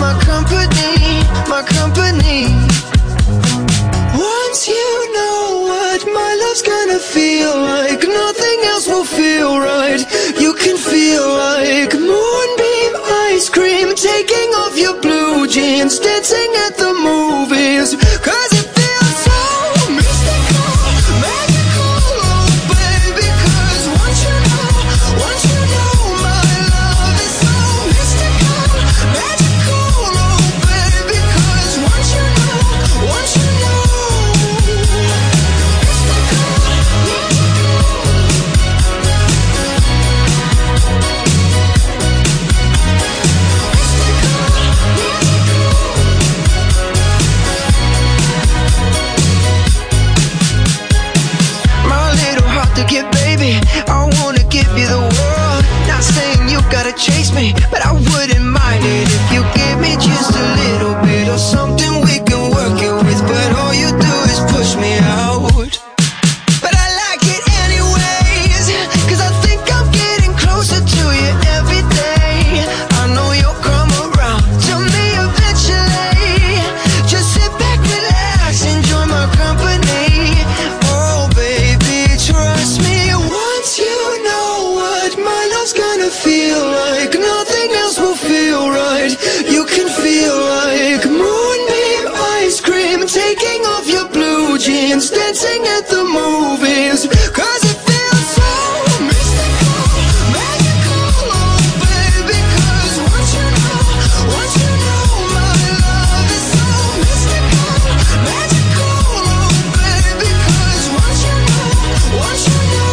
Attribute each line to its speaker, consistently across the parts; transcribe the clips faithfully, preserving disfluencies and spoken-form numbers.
Speaker 1: my company, my company. Once you know what my love's gonna feel like, nothing else will feel right. You can feel like moonbeam ice cream, taking off your blue jeans, dancing at the movies. Cause it feels so mystical, magical, oh baby. Cause once you know, once you know my love is so mystical, magical, oh baby. Cause once you know, once you know, mystical, my little heart to get, baby. I wanna give you the world. Not saying you gotta chase me, but I wouldn't mind it if you give me just a little bit of something we can work it with. But all you do is push me out. But I like it anyways, cause I think I'm getting closer to you every day. I know you'll come around to me eventually. Just sit back, relax, enjoy my company. Oh baby, trust me. Once you know what my love's gonna feel like, nothing else will feel right. You can feel like moonbeam ice cream, taking off your blue jeans, dancing at the movies. Cause it feels so mystical, magical, oh baby. Cause once you know, once you know my love is so mystical, magical, oh baby. Cause once you know, once you know,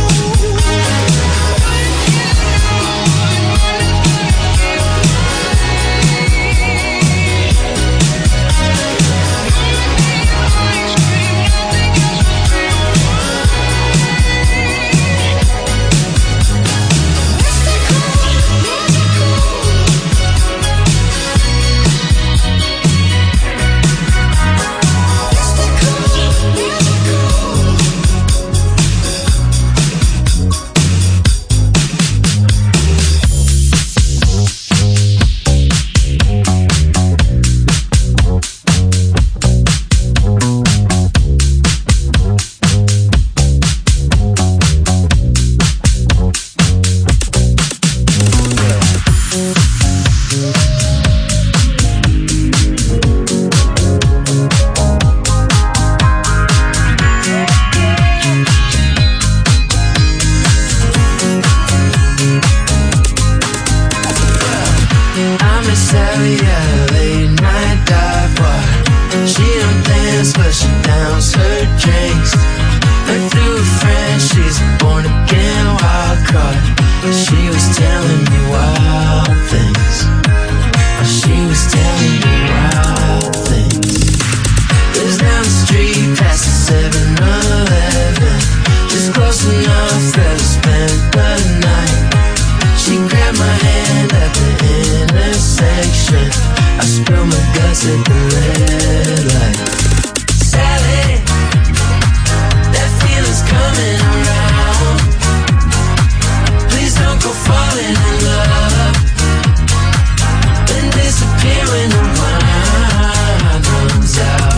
Speaker 1: I'm a savvy, yeah, late night dive bar. She don't dance, but she downs her drinks. Her through a friend, she's a born again wild card. She was telling me wild things. She was telling me wild things. Lives down the street past the seven eleven, just close enough that we spent the night. She grabbed my hand at the intersection. I spilled my guts at the red light. Sally, that feeling's coming around. Please don't go falling in love and disappear when the wine runs out.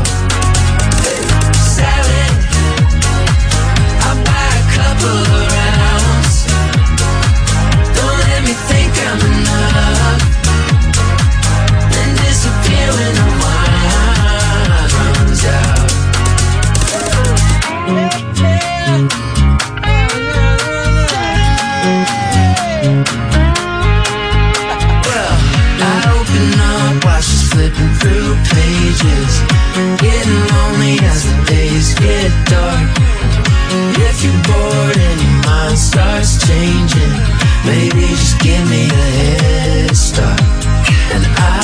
Speaker 1: Sally, I'll buy a couple of rounds. Don't let me think I'm enough and disappear when the wine runs out. Well, I open up while she's flipping through pages, getting lonely as the days get dark. If you're bored and your mind starts changing, maybe just give me a head start. And I,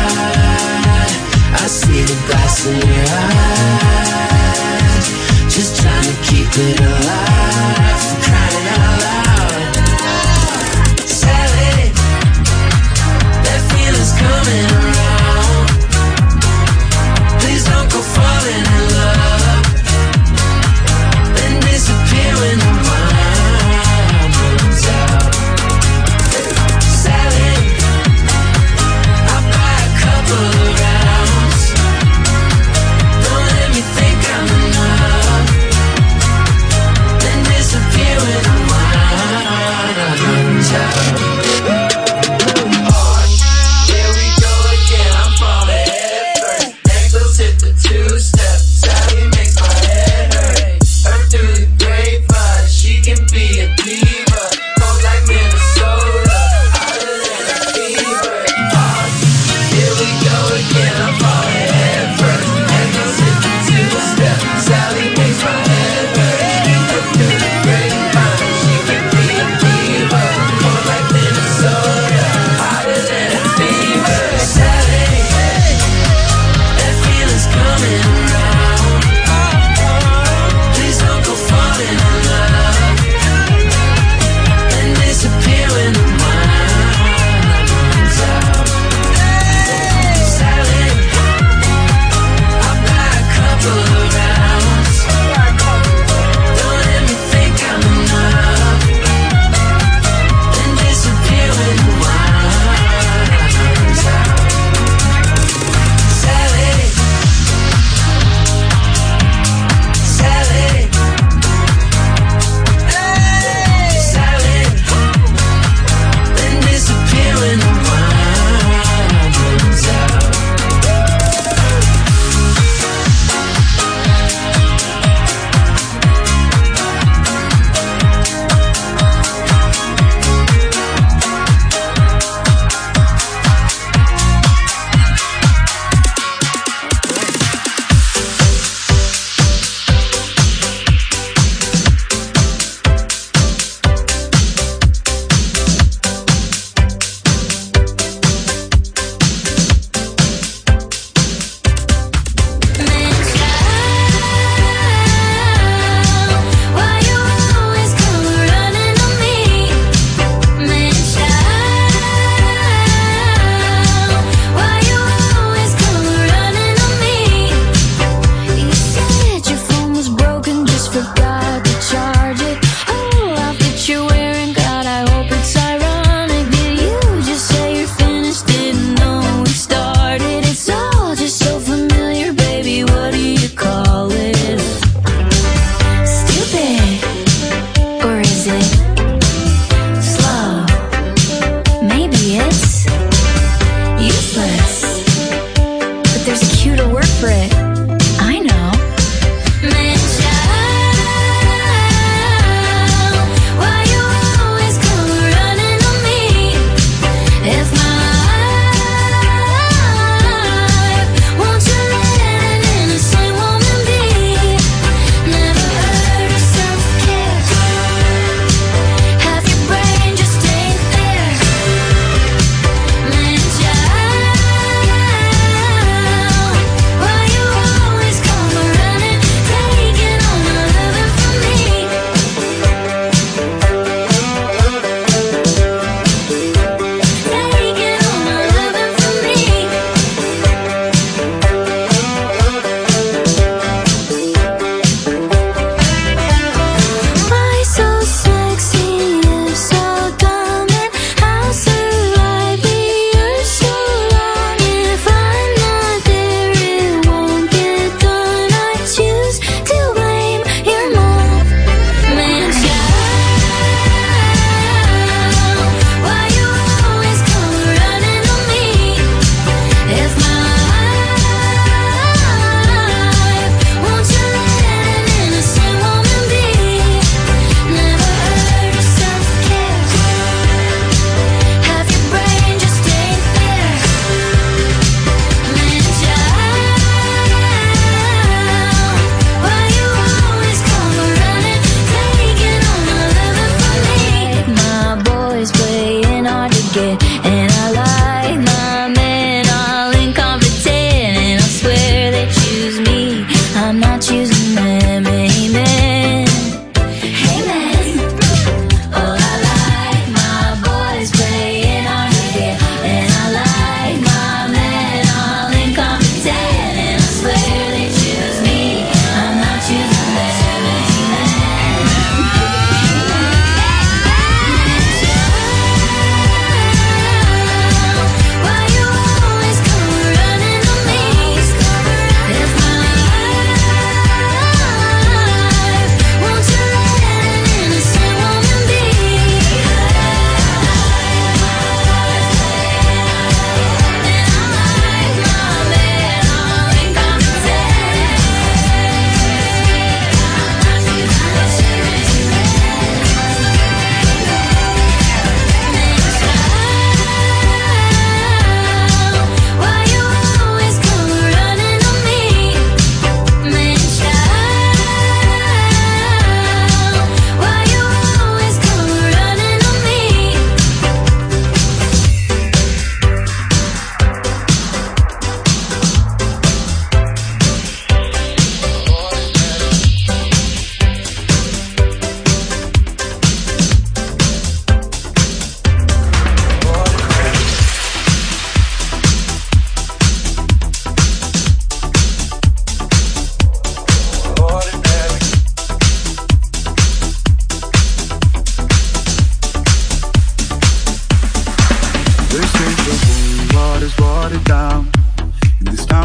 Speaker 1: I see the glass in your eyes, just trying to keep it alive, crying out loud. Sally, that feeling's coming around. Please don't go falling in love and disappear when the wine runs out. Sally, I'll buy a cup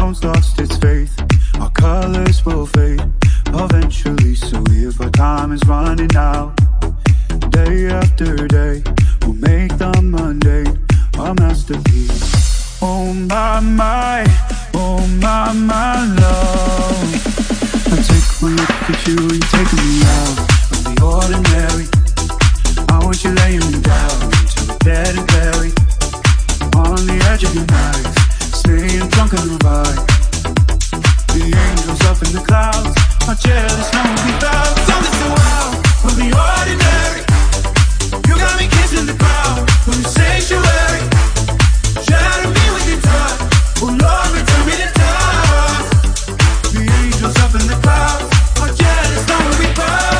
Speaker 2: town's lost its faith. Our colors will fade eventually, so if our time is running out, day after day, we'll make the mundane a masterpiece. Oh my, my, oh my, my love. I take one look at you, you're taking me out of the ordinary. I want you laying me down till we're dead and buried. On the edge of your knife, staying drunk on the ride. The angels up in the clouds are jealous, no one without. Something so wild from the ordinary. You got me kissing the ground from the sanctuary. Shatter me with your touch, oh Lord, return me to touch. The angels up in the clouds are jealous, no one without.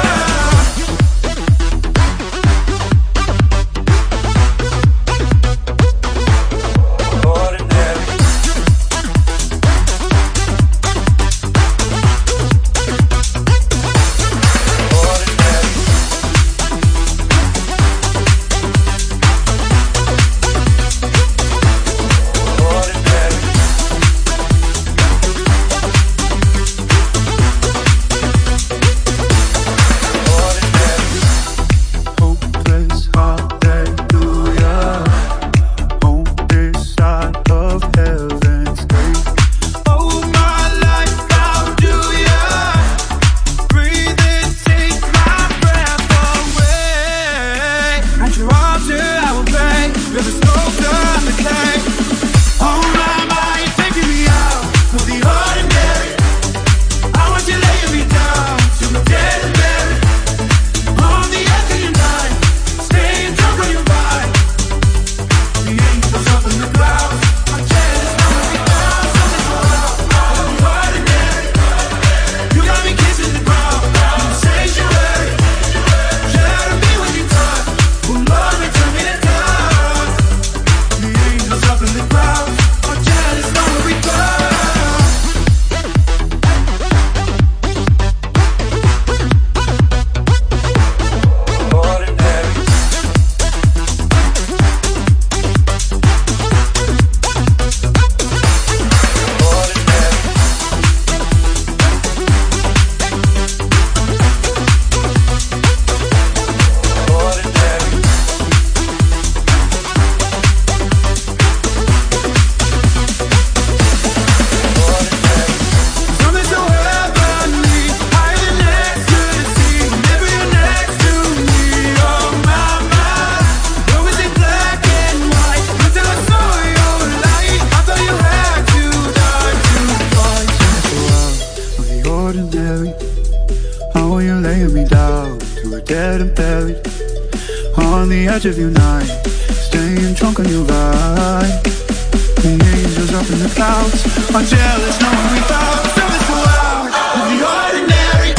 Speaker 2: Of your night, staying drunk on your ride. The angels up in the clouds are jealous, knowing we found something so wild of the ordinary.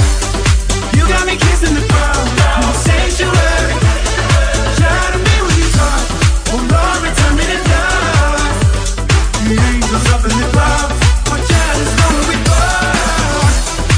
Speaker 2: You got me kissing the ground, no sanctuary. Shatter me with your touch, oh Lord, return me to dust. The angels up in the clouds are jealous, knowing we found.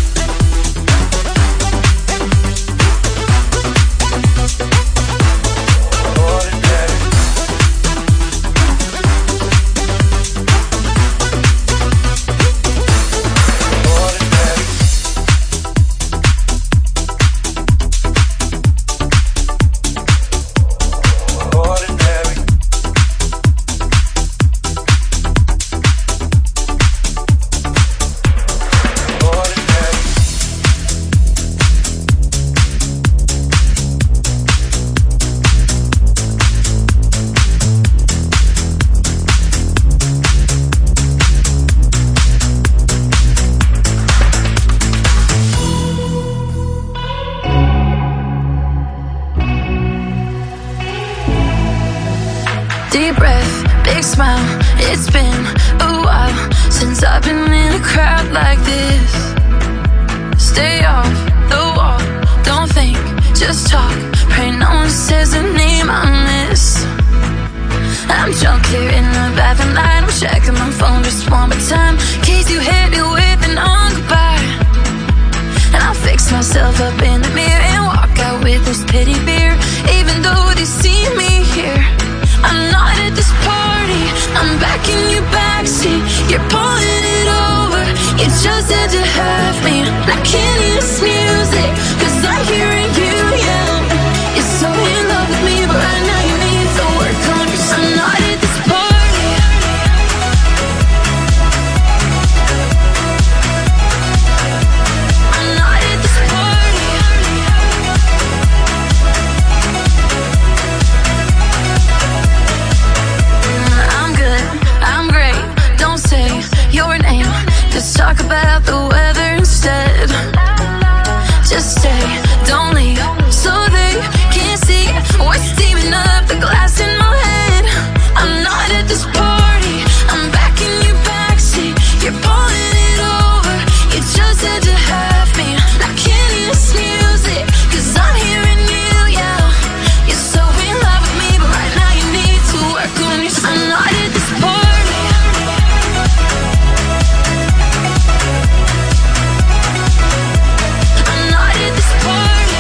Speaker 3: Deep breath, big smile. It's been a while since I've been in a crowd like this. Stay off the wall, don't think, just talk. Pray no one says the name I miss. I'm drunk here in the bathroom light. I'm checking my phone just one more time, in case you hit me with an on goodbye. And I'll fix myself up in the mirror and walk out with this pity beer. Even though they see me here, I'm not at this party. I'm back in your backseat. You're pulling it over. You just had to have me. I can't hear this music, cause I'm hearing you yell. You're so in love with me, but right now you need to work on yourself. I'm not at this party. I'm not at this party. I'm good, I'm great. Don't say your name. Let's talk about the weather instead. Just stay, don't leave, so they can't see what's steaming up the glass in my head. I'm not at this party, I'm back in your backseat. You're pulling it over, you just had to have me. I can't hear this music, cause I'm hearing you yell. You're so in love with me, but right now you need to work on yourself. I'm not at this party. I'm not at this party.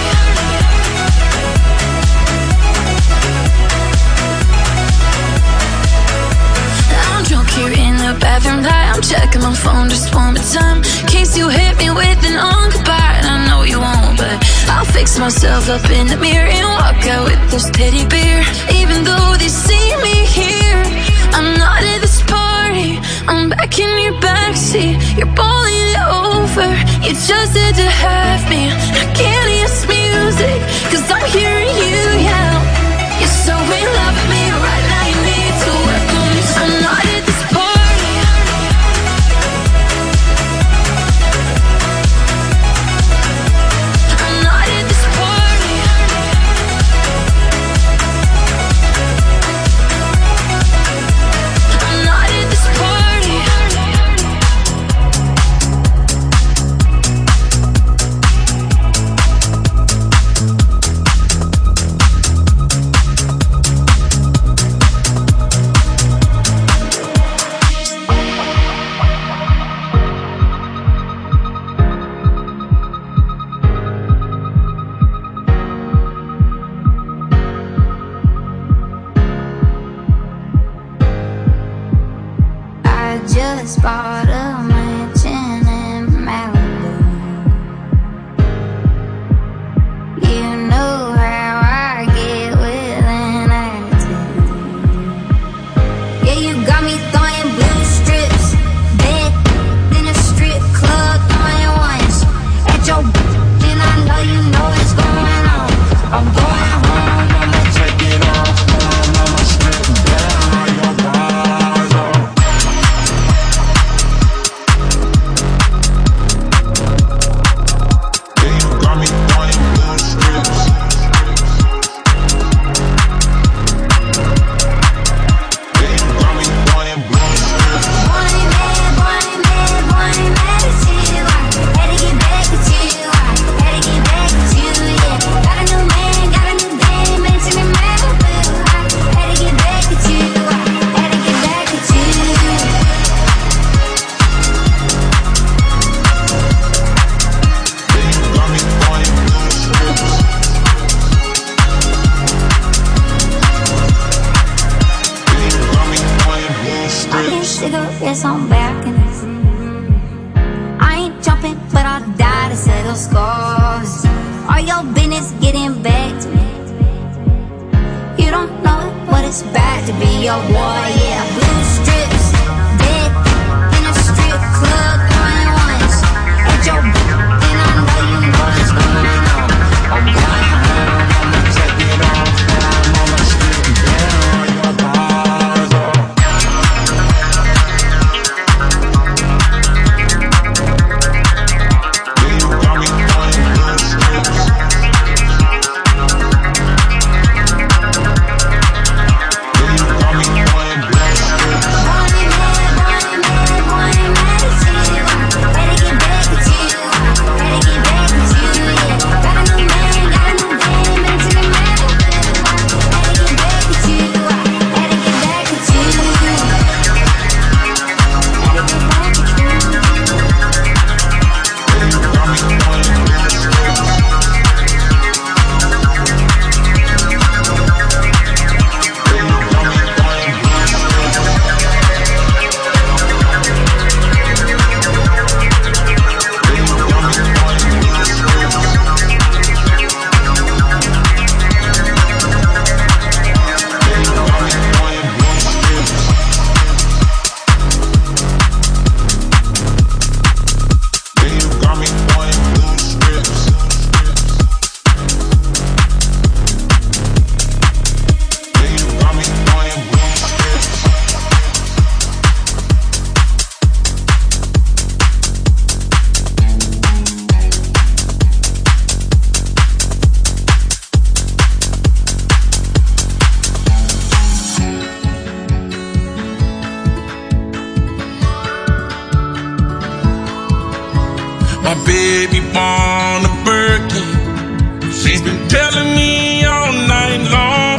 Speaker 3: I'm drunk here in the bathroom light. I'm checking my phone just one more time, in case you hit me with an on goodbye. And I know you won't, but I'll fix myself up in the mirror and walk out with this teddy bear. Even though they see me here, I'm not at this party. I'm back in your backseat. You're pulling it over, you just had to have me. I can't hear this music, cause I'm hearing you yell. You're so in love with me, but right now you need to work on yourself. I'm not at this party. I'm not at this party. I'm not at this party.
Speaker 4: I just bought a mansion in Malibu. You know how I get with an attitude. Yeah, you got me throwing blue strips, bed in a strip club, throwing ones at your and I know you know what's going on. I'm going home, I'ma take it off, I'ma strip down your bars off. Cigarettes on back in this. I ain't jumping, but I'll die to settle scores. All your business getting back to me. You don't know what it's bad to be a boy, yeah. Blue strips, dead in a strip club, throwing ones at your and I know you know what's going on. I'm going home, I'ma take it off, I'ma strip down your bars off. Money
Speaker 5: my baby born a Birkin. She's been telling me all night long.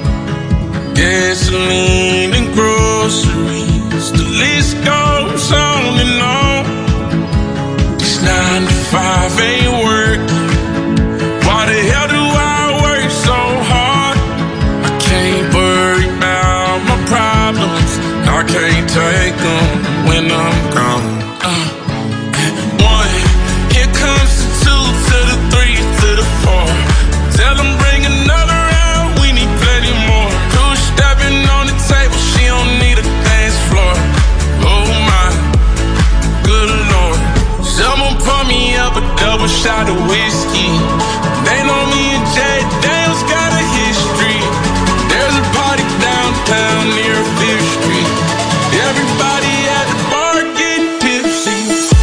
Speaker 5: Gasoline and groceries, the list goes on and on. This nine to five ain't working. Why the hell do I work so hard? I can't worry about my problems. I can't take them when I'm gone. Uh, one, here comes the two to the three to the four. Tell them bring another round, we need plenty more. Two stepping on the table, she don't need a dance floor. Oh my, good Lord. Someone pour me up a double shot of whiskey. They know me and Jay Daniels got a history. There's a party downtown near Fifth Street. Everybody at the bar getting tipsy.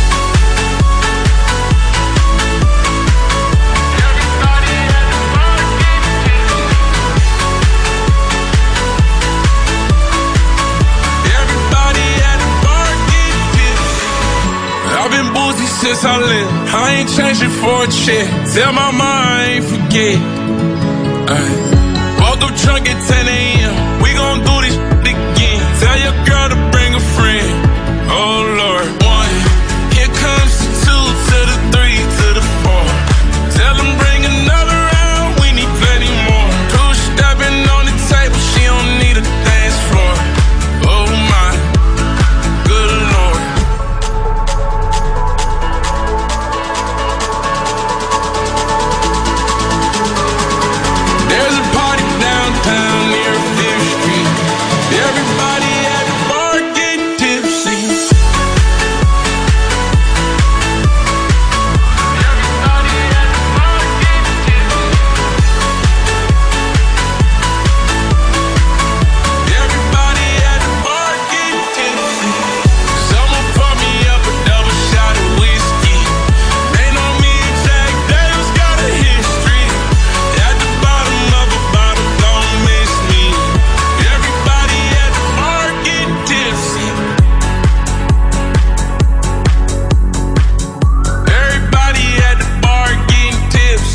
Speaker 5: Everybody at the bar getting tipsy. Everybody at the bar getting tipsy. I've been boozy since I left. I ain't changing for a check. Tell my mom I ain't forget. Ay. Woke up drunk at ten a.m. We gon' do this again. Tell your girl to bring a friend. Oh Lord. One, here comes the two to the three to the four. Tell them bring another round, we need plenty more. Two stepping on the table, she don't need a dance floor. Oh my, good Lord. There's a party downtown near Fifth Street. Everybody at the bar getting tipsy. Everybody at the bar getting tipsy. Everybody at the bar getting tipsy. Someone pour me up a double shot of whiskey. They know me and Jack Daniels got a history. At the bottom of a bottle, don't miss me. Everybody at the bar getting tipsy. Everybody at the bar getting tipsy.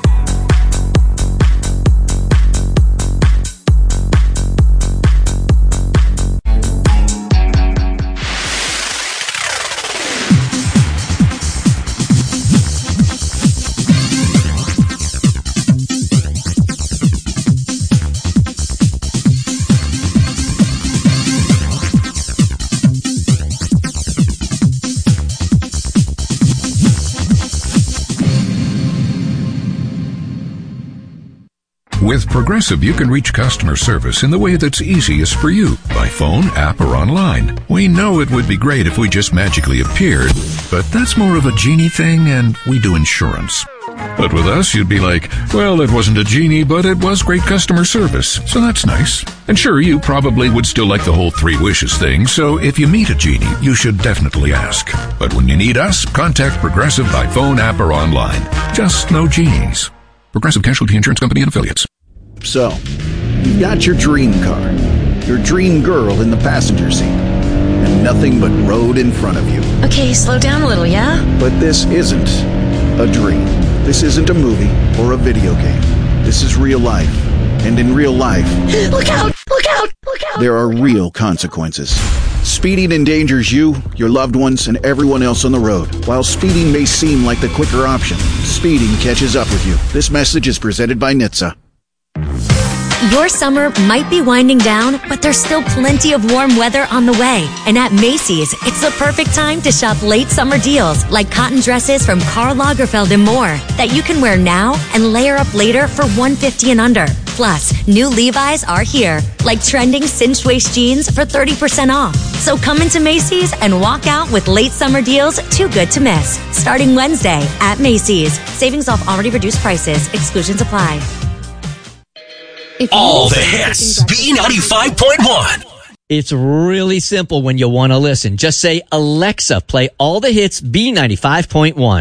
Speaker 6: With Progressive, you can reach customer service in the way that's easiest for you, by phone, app, or online. We know it would be great if we just magically appeared, but that's more of a genie thing, and we do insurance. But with us, you'd be like, well, it wasn't a genie, but it was great customer service, so that's nice. And sure, you probably would still like the whole three wishes thing, so if you meet a genie, you should definitely ask. But when you need us, contact Progressive by phone, app, or online. Just no genies. Progressive Casualty Insurance Company and Affiliates.
Speaker 7: So, you've got your dream car, your dream girl in the passenger seat, and nothing but road in front of you.
Speaker 8: Okay, slow down a little, yeah?
Speaker 7: But this isn't a dream. This isn't a movie or a video game. This is real life. And in real life,
Speaker 8: Look out! Look out! Look out!
Speaker 7: there are real consequences. Speeding endangers you, your loved ones, and everyone else on the road. While speeding may seem like the quicker option, speeding catches up with you. This message is presented by N H T S A.
Speaker 9: Your summer might be winding down, but there's still plenty of warm weather on the way. And at Macy's, it's the perfect time to shop late summer deals like cotton dresses from Karl Lagerfeld and more that you can wear now and layer up later for one hundred fifty dollars and under. Plus, new Levi's are here, like trending cinched waist jeans for thirty percent off. So come into Macy's and walk out with late summer deals too good to miss. Starting Wednesday at Macy's. Savings off already reduced prices. Exclusions apply.
Speaker 10: All the hits, B ninety-five point one.
Speaker 11: It's really simple when you want to listen. Just say, Alexa, play all the hits, B ninety-five point one.